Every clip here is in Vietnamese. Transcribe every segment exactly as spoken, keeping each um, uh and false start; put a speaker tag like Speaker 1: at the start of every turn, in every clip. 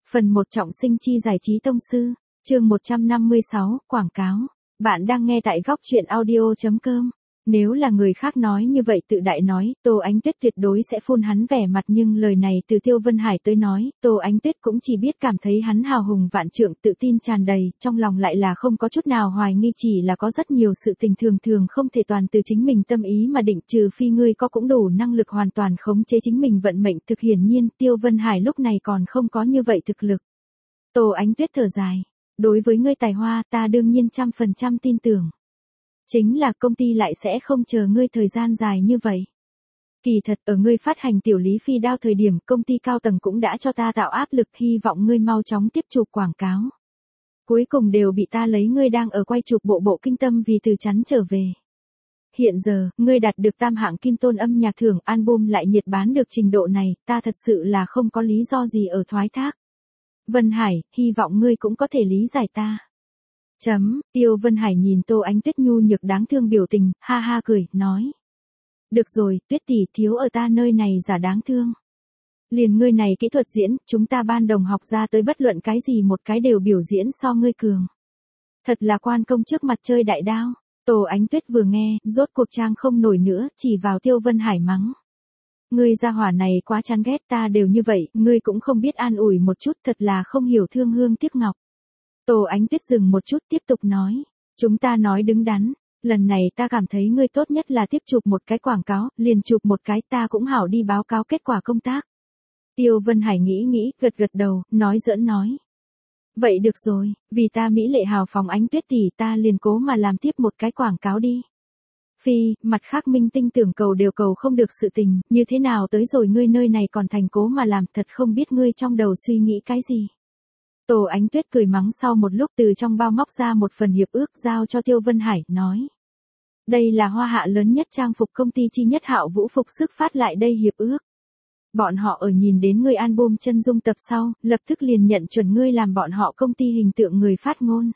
Speaker 1: Phần một trọng sinh chi giải trí tông sư, chương một trăm năm mươi sáu, quảng cáo. Bạn đang nghe tại góc truyện audio chấm com. Nếu là người khác nói như vậy tự đại nói, Tô Ánh Tuyết tuyệt đối sẽ phun hắn vẻ mặt, nhưng lời này từ Tiêu Vân Hải tới nói, Tô Ánh Tuyết cũng chỉ biết cảm thấy hắn hào hùng vạn trượng, tự tin tràn đầy, trong lòng lại là không có chút nào hoài nghi, chỉ là có rất nhiều sự tình thường thường không thể toàn từ chính mình tâm ý mà định, trừ phi ngươi có cũng đủ năng lực hoàn toàn khống chế chính mình vận mệnh. Thực hiển nhiên, Tiêu Vân Hải lúc này còn không có như vậy thực lực. Tô Ánh Tuyết thở dài, đối với ngươi tài hoa, ta đương nhiên trăm phần trăm tin tưởng. Chính là công ty lại sẽ không chờ ngươi thời gian dài như vậy. Kỳ thật ở ngươi phát hành tiểu lý phi đao thời điểm, công ty cao tầng cũng đã cho ta tạo áp lực, hy vọng ngươi mau chóng tiếp chụp quảng cáo. Cuối cùng đều bị ta lấy ngươi đang ở quay chụp bộ bộ kinh tâm vì từ chắn trở về. Hiện giờ, ngươi đạt được tam hạng kim tôn âm nhạc thưởng, album lại nhiệt bán được trình độ này, ta thật sự là không có lý do gì ở thoái thác. Vân Hải, hy vọng ngươi cũng có thể lý giải ta. Chấm, Tiêu Vân Hải nhìn Tô Ánh Tuyết nhu nhược đáng thương biểu tình, ha ha cười, nói. Được rồi, Tuyết tỷ, thiếu ở ta nơi này giả đáng thương. Liền ngươi này kỹ thuật diễn, chúng ta ban đồng học ra tới bất luận cái gì một cái đều biểu diễn so ngươi cường. Thật là quan công trước mặt chơi đại đao. Tô Ánh Tuyết vừa nghe, rốt cuộc trang không nổi nữa, chỉ vào Tiêu Vân Hải mắng. Ngươi gia hỏa này quá chán ghét, ta đều như vậy, ngươi cũng không biết an ủi một chút, thật là không hiểu thương hương tiếc ngọc. Tô Ánh Tuyết dừng một chút tiếp tục nói, chúng ta nói đứng đắn, lần này ta cảm thấy ngươi tốt nhất là tiếp chụp một cái quảng cáo, liền chụp một cái, ta cũng hảo đi báo cáo kết quả công tác. Tiêu Vân Hải nghĩ nghĩ, gật gật đầu, nói giỡn nói. Vậy được rồi, vì ta mỹ lệ hào phóng Ánh Tuyết tỷ, ta liền cố mà làm tiếp một cái quảng cáo đi. Phi, mặt khác minh tinh tưởng cầu đều cầu không được sự tình, như thế nào tới rồi ngươi nơi này còn thành cố mà làm, thật không biết ngươi trong đầu suy nghĩ cái gì. Tô Ánh Tuyết cười mắng sau một lúc từ trong bao móc ra một phần hiệp ước giao cho Tiêu Vân Hải, nói. Đây là hoa hạ lớn nhất trang phục công ty chi nhất Hạo Vũ Phục Sức phát lại đây hiệp ước. Bọn họ ở nhìn đến ngươi album chân dung tập sau, lập tức liền nhận chuẩn ngươi làm bọn họ công ty hình tượng người phát ngôn.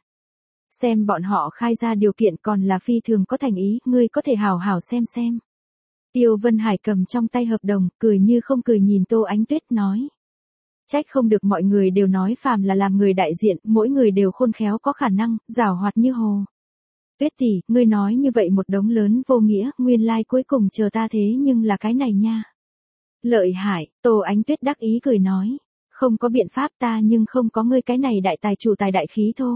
Speaker 1: Xem bọn họ khai ra điều kiện còn là phi thường có thành ý, ngươi có thể hào hào xem xem. Tiêu Vân Hải cầm trong tay hợp đồng, cười như không cười nhìn Tô Ánh Tuyết, nói. Trách không được mọi người đều nói phàm là làm người đại diện, mỗi người đều khôn khéo có khả năng, giảo hoạt như hồ. Tuyết tỷ, ngươi nói như vậy một đống lớn vô nghĩa, nguyên lai like cuối cùng chờ ta thế nhưng là cái này nha. Lợi hại, Tô Ánh Tuyết đắc ý cười nói. Không có biện pháp ta nhưng không có ngươi cái này đại tài chủ tài đại khí thô.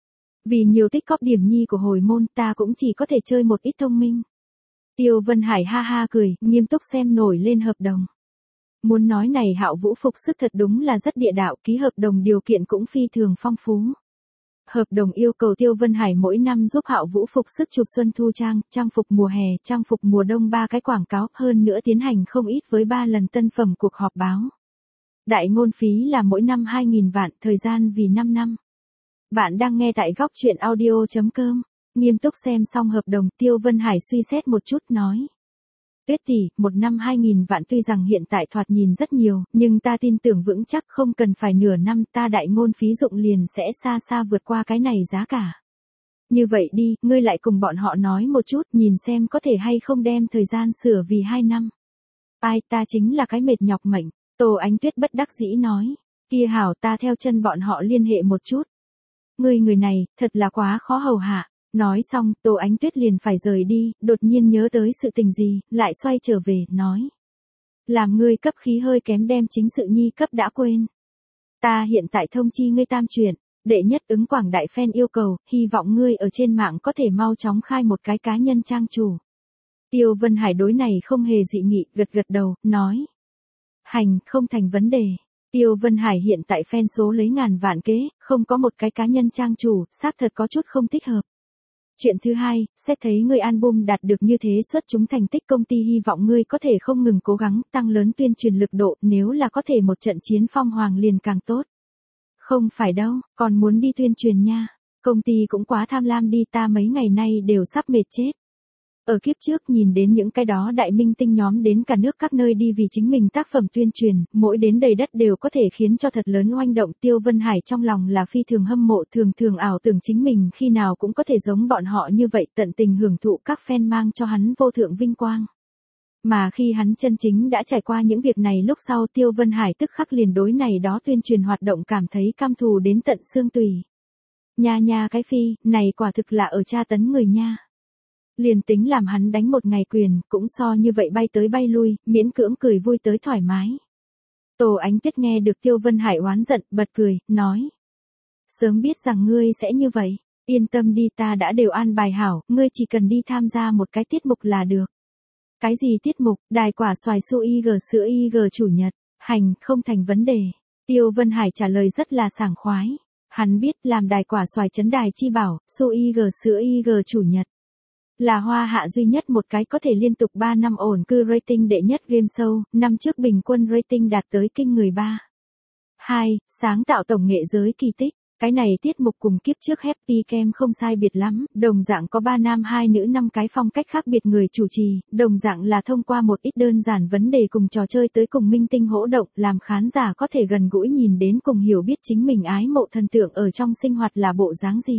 Speaker 1: Vì nhiều tích cóp điểm nhi của hồi môn ta cũng chỉ có thể chơi một ít thông minh. Tiêu Vân Hải ha ha cười, nghiêm túc xem nổi lên hợp đồng. Muốn nói này Hạo Vũ Phục Sức thật đúng là rất địa đạo, ký hợp đồng điều kiện cũng phi thường phong phú. Hợp đồng yêu cầu Tiêu Vân Hải mỗi năm giúp Hạo Vũ Phục Sức chụp xuân thu trang, trang phục mùa hè, trang phục mùa đông ba cái quảng cáo, hơn nữa tiến hành không ít với ba lần tân phẩm cuộc họp báo. Đại ngôn phí là mỗi năm hai nghìn vạn, thời gian vì năm năm. Bạn đang nghe tại góc truyện audio chấm com. Nghiêm túc xem xong hợp đồng, Tiêu Vân Hải suy xét một chút, nói. Tuyết tỷ, một năm hai nghìn vạn tuy rằng hiện tại thoạt nhìn rất nhiều, nhưng ta tin tưởng vững chắc không cần phải nửa năm ta đại ngôn phí dụng liền sẽ xa xa vượt qua cái này giá cả. Như vậy đi, ngươi lại cùng bọn họ nói một chút, nhìn xem có thể hay không đem thời gian sửa vì hai năm. Ai, ta chính là cái mệt nhọc mệnh, Tô Ánh Tuyết bất đắc dĩ nói. Kia hảo, ta theo chân bọn họ liên hệ một chút. Ngươi người này, thật là quá khó hầu hạ. Nói xong, Tô Ánh Tuyết liền phải rời đi, đột nhiên nhớ tới sự tình gì, lại xoay trở về, nói. Làm ngươi cấp khí hơi kém đem chính sự nhi cấp đã quên. Ta hiện tại thông chi ngươi tam chuyện, đệ nhất ứng quảng đại fan yêu cầu, hy vọng ngươi ở trên mạng có thể mau chóng khai một cái cá nhân trang chủ. Tiêu Vân Hải đối này không hề dị nghị, gật gật đầu, nói. Hành, không thành vấn đề. Tiêu Vân Hải hiện tại fan số lấy ngàn vạn kế, không có một cái cá nhân trang chủ, xác thật có chút không thích hợp. Chuyện thứ hai, xét thấy ngươi album đạt được như thế xuất chúng thành tích, công ty hy vọng ngươi có thể không ngừng cố gắng tăng lớn tuyên truyền lực độ, nếu là có thể một trận chiến phong hoàng liền càng tốt. Không phải đâu, còn muốn đi tuyên truyền nha. Công ty cũng quá tham lam đi, ta mấy ngày nay đều sắp mệt chết. Ở kiếp trước nhìn đến những cái đó đại minh tinh nhóm đến cả nước các nơi đi vì chính mình tác phẩm tuyên truyền, mỗi đến đầy đất đều có thể khiến cho thật lớn oanh động. Tiêu Vân Hải trong lòng là phi thường hâm mộ, thường thường ảo tưởng chính mình khi nào cũng có thể giống bọn họ như vậy, tận tình hưởng thụ các fan mang cho hắn vô thượng vinh quang. Mà khi hắn chân chính đã trải qua những việc này lúc sau Tiêu Vân Hải tức khắc liền đối này đó tuyên truyền hoạt động cảm thấy căm thù đến tận xương tủy. Nha nha cái phi, này quả thực là ở tra tấn người nha. Liền tính làm hắn đánh một ngày quyền, cũng so như vậy bay tới bay lui, miễn cưỡng cười vui tới thoải mái. Tô Ánh Tuyết nghe được Tiêu Vân Hải oán giận, bật cười, nói. Sớm biết rằng ngươi sẽ như vậy, yên tâm đi ta đã đều an bài hảo, ngươi chỉ cần đi tham gia một cái tiết mục là được. Cái gì tiết mục, đài quả xoài su y g sữa y g chủ nhật, hành, không thành vấn đề. Tiêu Vân Hải trả lời rất là sảng khoái. Hắn biết làm đài quả xoài chấn đài chi bảo, su y g sữa y g chủ nhật. Là Hoa Hạ duy nhất một cái có thể liên tục ba năm ổn cư rating đệ nhất game show, năm trước bình quân rating đạt tới kinh người ba. hai, sáng tạo tổng nghệ giới kỳ tích. Cái này tiết mục cùng kiếp trước Happy Cam không sai biệt lắm, đồng dạng có ba nam hai nữ năm cái phong cách khác biệt người chủ trì, đồng dạng là thông qua một ít đơn giản vấn đề cùng trò chơi tới cùng minh tinh hỗ động, làm khán giả có thể gần gũi nhìn đến cùng hiểu biết chính mình ái mộ thần tượng ở trong sinh hoạt là bộ dáng gì.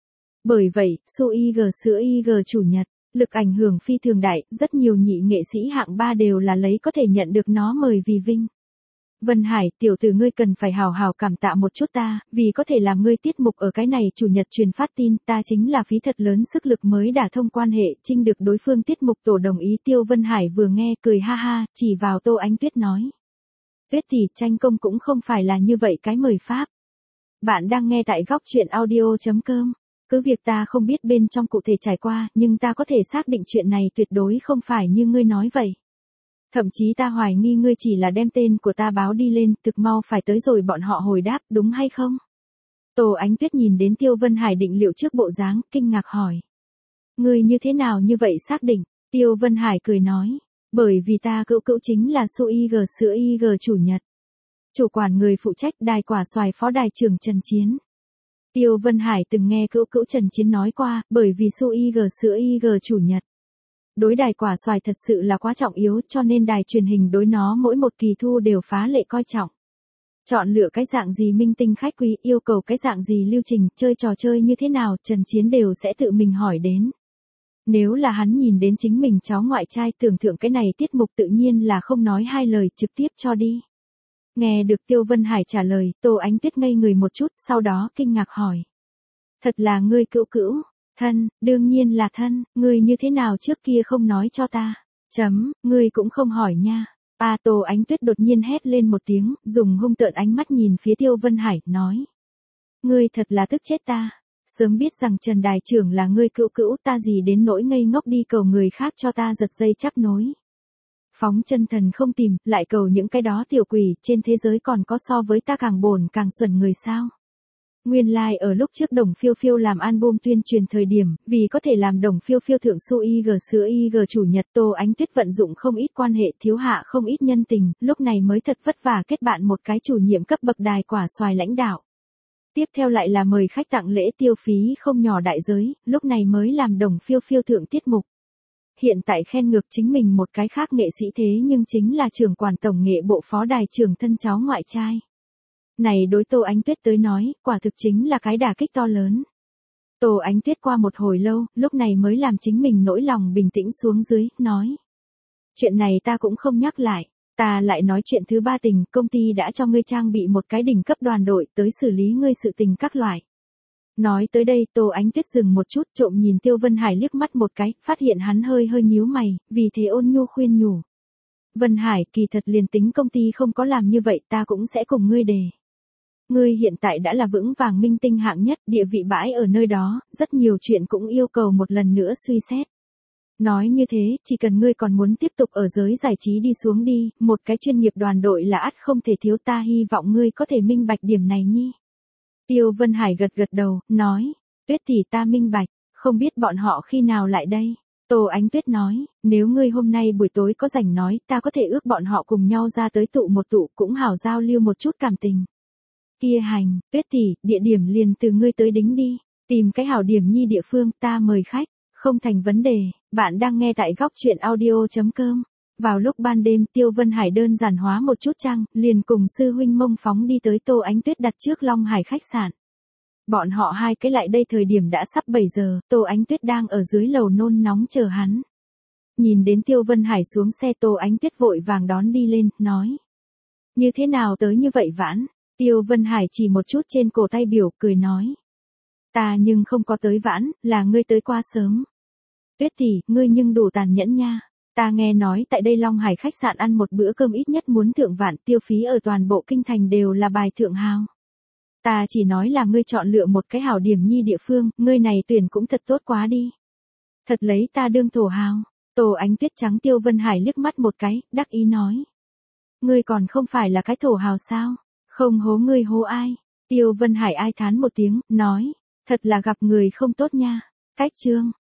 Speaker 1: Bởi vậy, su y g sữa y g chủ nhật, lực ảnh hưởng phi thường đại, rất nhiều nhị nghệ sĩ hạng ba đều là lấy có thể nhận được nó mời vì vinh. Vân Hải, tiểu tử ngươi cần phải hào hào cảm tạ một chút ta, vì có thể làm ngươi tiết mục ở cái này chủ nhật truyền phát tin, ta chính là phí thật lớn sức lực mới đả thông quan hệ, trinh được đối phương tiết mục tổ đồng ý. Tiêu Vân Hải vừa nghe cười ha ha, chỉ vào Tô Ánh Tuyết nói. Tuyết tỷ, tranh công cũng không phải là như vậy cái mời pháp. Bạn đang nghe tại góc truyện audio chấm com. Cứ việc ta không biết bên trong cụ thể trải qua, nhưng ta có thể xác định chuyện này tuyệt đối không phải như ngươi nói vậy. Thậm chí ta hoài nghi ngươi chỉ là đem tên của ta báo đi lên, thực mau phải tới rồi bọn họ hồi đáp, đúng hay không? Tô Ánh Tuyết nhìn đến Tiêu Vân Hải định liệu trước bộ dáng, kinh ngạc hỏi. Ngươi như thế nào như vậy xác định? Tiêu Vân Hải cười nói. Bởi vì ta cữu cữu chính là su y g sữa y g chủ nhật. Chủ quản người phụ trách đài quả xoài phó đài trưởng Trần Chiến. Tiêu Vân Hải từng nghe cữu cữu Trần Chiến nói qua, bởi vì su y g sữa y g chủ nhật. Đối đài quả xoài thật sự là quá trọng yếu cho nên đài truyền hình đối nó mỗi một kỳ thu đều phá lệ coi trọng. Chọn lựa cái dạng gì minh tinh khách quý, yêu cầu cái dạng gì lưu trình, chơi trò chơi như thế nào, Trần Chiến đều sẽ tự mình hỏi đến. Nếu là hắn nhìn đến chính mình cháu ngoại trai tưởng thưởng cái này tiết mục tự nhiên là không nói hai lời trực tiếp cho đi. Nghe được Tiêu Vân Hải trả lời, Tô Ánh Tuyết ngây người một chút, sau đó kinh ngạc hỏi. Thật là ngươi cữu cữu? Thân, đương nhiên là thân, ngươi như thế nào trước kia không nói cho ta? Chấm, ngươi cũng không hỏi nha. A Tô Ánh Tuyết đột nhiên hét lên một tiếng, dùng hung tợn ánh mắt nhìn phía Tiêu Vân Hải, nói. Ngươi thật là tức chết ta. Sớm biết rằng Trần Đài trưởng là ngươi cữu cữu ta gì đến nỗi ngây ngốc đi cầu người khác cho ta giật dây chắp nối. Phóng chân thần không tìm, lại cầu những cái đó tiểu quỷ, trên thế giới còn có so với ta càng bổn càng xuẩn người sao? Nguyên lai like ở lúc trước Đồng Phiêu Phiêu làm album tuyên truyền thời điểm, vì có thể làm Đồng Phiêu Phiêu thượng su y g sữa y g chủ nhật, Tô Ánh Tuyết vận dụng không ít quan hệ, thiếu hạ không ít nhân tình, lúc này mới thật vất vả kết bạn một cái chủ nhiệm cấp bậc đài quả xoài lãnh đạo. Tiếp theo lại là mời khách tặng lễ tiêu phí không nhỏ đại giới, lúc này mới làm Đồng Phiêu Phiêu thượng tiết mục. Hiện tại khen ngược chính mình một cái khác nghệ sĩ thế nhưng chính là trưởng quản tổng nghệ bộ phó đài trưởng thân cháu ngoại trai. Này đối Tô Ánh Tuyết tới nói, quả thực chính là cái đả kích to lớn. Tô Ánh Tuyết qua một hồi lâu, lúc này mới làm chính mình nỗi lòng bình tĩnh xuống dưới, nói. Chuyện này ta cũng không nhắc lại, ta lại nói chuyện thứ ba tình, công ty đã cho ngươi trang bị một cái đỉnh cấp đoàn đội tới xử lý ngươi sự tình các loại. Nói tới đây Tô Ánh Tuyết dừng một chút trộm nhìn Tiêu Vân Hải liếc mắt một cái, phát hiện hắn hơi hơi nhíu mày, vì thế ôn nhu khuyên nhủ. Vân Hải, kỳ thật liền tính công ty không có làm như vậy ta cũng sẽ cùng ngươi đề. Ngươi hiện tại đã là vững vàng minh tinh hạng nhất, địa vị bãi ở nơi đó, rất nhiều chuyện cũng yêu cầu một lần nữa suy xét. Nói như thế, chỉ cần ngươi còn muốn tiếp tục ở giới giải trí đi xuống đi, một cái chuyên nghiệp đoàn đội là ắt không thể thiếu, ta hy vọng ngươi có thể minh bạch điểm này nhi. Tiêu Vân Hải gật gật đầu, nói, Tuyết tỷ ta minh bạch, không biết bọn họ khi nào lại đây. Tô Ánh Tuyết nói, nếu ngươi hôm nay buổi tối có rảnh nói, ta có thể ước bọn họ cùng nhau ra tới tụ một tụ cũng hảo giao lưu một chút cảm tình. Kia hành, Tuyết tỷ, địa điểm liền từ ngươi tới đính đi, tìm cái hảo điểm nhi địa phương, ta mời khách, không thành vấn đề. Bạn đang nghe tại góc truyện audio chấm com. Vào lúc ban đêm Tiêu Vân Hải đơn giản hóa một chút chăng, liền cùng sư huynh Mông phóng đi tới Tô Ánh Tuyết đặt trước Long Hải khách sạn. Bọn họ hai cái lại đây thời điểm đã sắp bảy giờ, Tô Ánh Tuyết đang ở dưới lầu nôn nóng chờ hắn. Nhìn đến Tiêu Vân Hải xuống xe, Tô Ánh Tuyết vội vàng đón đi lên, nói. Như thế nào tới như vậy vãn? Tiêu Vân Hải chỉ một chút trên cổ tay biểu, cười nói. Ta nhưng không có tới vãn, là ngươi tới quá sớm. Tuyết tỷ, ngươi nhưng đủ tàn nhẫn nha. Ta nghe nói tại đây Long Hải khách sạn ăn một bữa cơm ít nhất muốn thượng vạn, tiêu phí ở toàn bộ kinh thành đều là bài thượng hào. Ta chỉ nói là ngươi chọn lựa một cái hảo điểm nhi địa phương, ngươi này tuyển cũng thật tốt quá đi. Thật lấy ta đương thổ hào. Tô Ánh Tuyết trắng Tiêu Vân Hải liếc mắt một cái, đắc ý nói. Ngươi còn không phải là cái thổ hào sao? Không hố ngươi hố ai? Tiêu Vân Hải ai thán một tiếng, nói. Thật là gặp người không tốt nha. Cách chương.